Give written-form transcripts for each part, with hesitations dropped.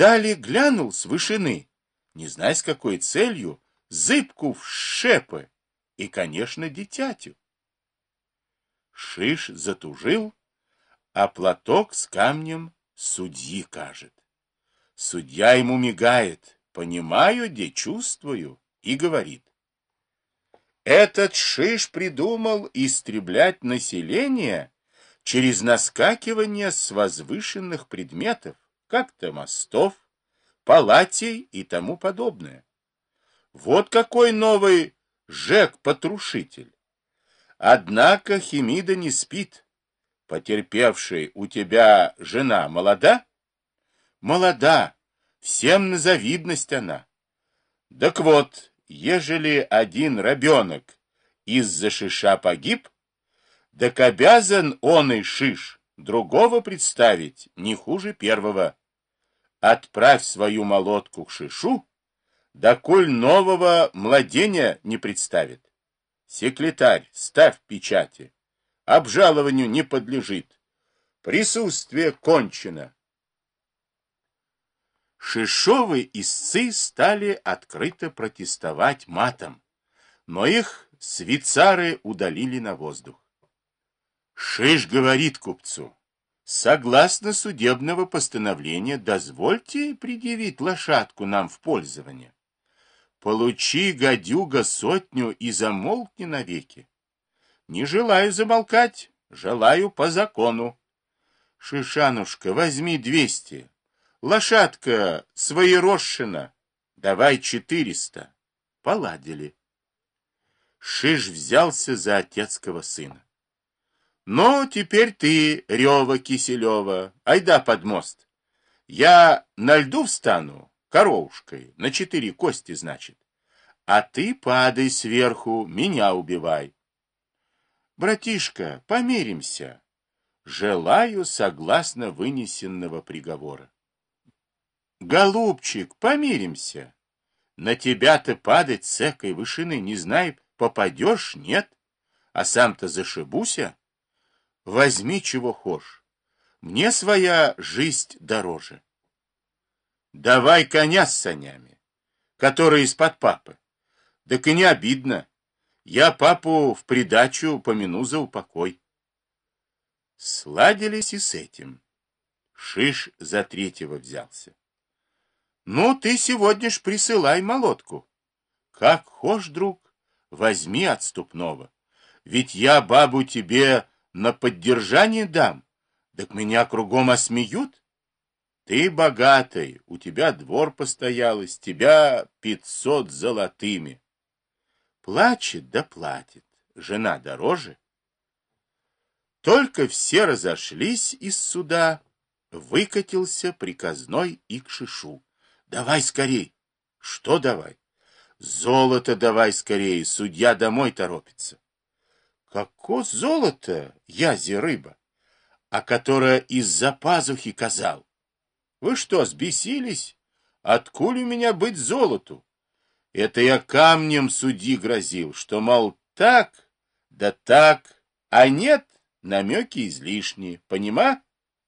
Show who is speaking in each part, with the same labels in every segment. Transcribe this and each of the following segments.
Speaker 1: Далее глянул с вышины, не зная с какой целью, зыбку в шепы и, конечно, дитятю. Шиш затужил, а платок с камнем судьи кажет. Судья ему мигает, понимаю, де чувствую, и говорит. Этот Шиш придумал истреблять население через наскакивание с возвышенных предметов, как-то мостов, палатей и тому подобное. Вот какой новый Жек-потрошитель. Однако Хемида не спит. Потерпевший у тебя жена молода? Молода. Всем на завидность она. Так вот, ежели один ребенок из-за Шиша погиб, так обязан он и Шиш другого представить не хуже первого. Отправь свою молотку к Шишу, доколь нового младенца не представит. Секретарь, ставь печати. Обжалованию не подлежит. Присутствие кончено. Шишовы истцы стали открыто протестовать матом, но их свицары удалили на воздух. Шиш говорит купцу, согласно судебного постановления, дозвольте предъявить лошадку нам в пользование. Получи, гадюга, сотню и замолкни навеки. Не желаю замолкать, желаю по закону. Шишанушка, возьми 200. Лошадка своерощена. Давай 400. Поладили. Шиш взялся за отецкого сына. Ну, теперь ты, Рева Киселева, айда под мост. Я на льду встану, коровушкой, на 4 кости, значит. А ты падай сверху, меня убивай. Братишка, помиримся. Желаю согласно вынесенного приговора. Голубчик, помиримся. На тебя-то падать с экой вышины, не знай, попадешь, нет? А сам-то зашибуся. Возьми, чего хошь. Мне своя жизнь дороже. Давай коня с санями, который из-под папы. Так и не обидно. Я папу в придачу помяну за упокой. Сладились и с этим. Шиш за 3-го взялся. Ну, ты сегодня ж присылай молотку. Как хошь, друг, возьми отступного. Ведь я бабу тебе на поддержание дам. Так меня кругом осмеют. Ты богатый, у тебя двор постоялый, с тебя 500 золотыми. Плачет да платит, жена дороже. Только все разошлись из суда, выкатился приказной и к Шишу. Давай скорей. Что давай? Золото давай скорее, судья домой торопится. Како золото, язи рыба, а которое из-за пазухи казал? Вы что, сбесились? Откуль у меня быть золоту? Это я камнем судьи грозил, что, мол, так, да так, а нет, намеки излишние, понима?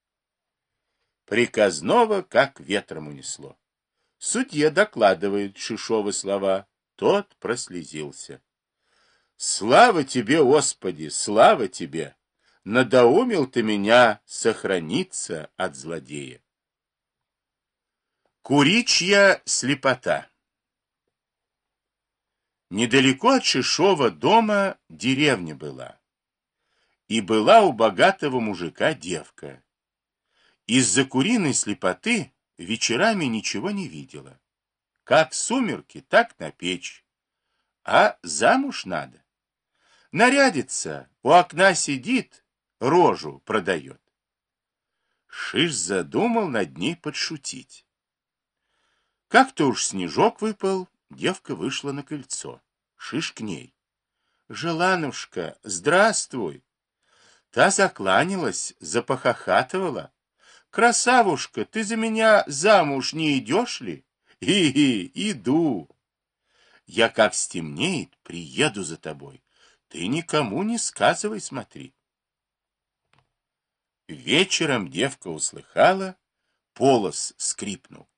Speaker 1: Приказного как ветром унесло. Судья докладывает Шишовы слова, тот прослезился. Слава тебе, Господи, слава тебе! Надоумил ты меня сохраниться от злодея. Куричья слепота. Недалеко от Шишова дома деревня была. И была у богатого мужика девка. Из-за куриной слепоты вечерами ничего не видела. Как сумерки, так на печь. А замуж надо. Нарядится, у окна сидит, рожу продает. Шиш задумал над ней подшутить. Как-то уж снежок выпал, девка вышла на крыльцо. Шиш к ней. Желанушка, здравствуй. Та закланялась, запохохатывала. Красавушка, ты за меня замуж не идешь ли? Иду. Я как стемнеет, приеду за тобой. Ты никому не сказывай, смотри. Вечером девка услыхала, полос скрипнул.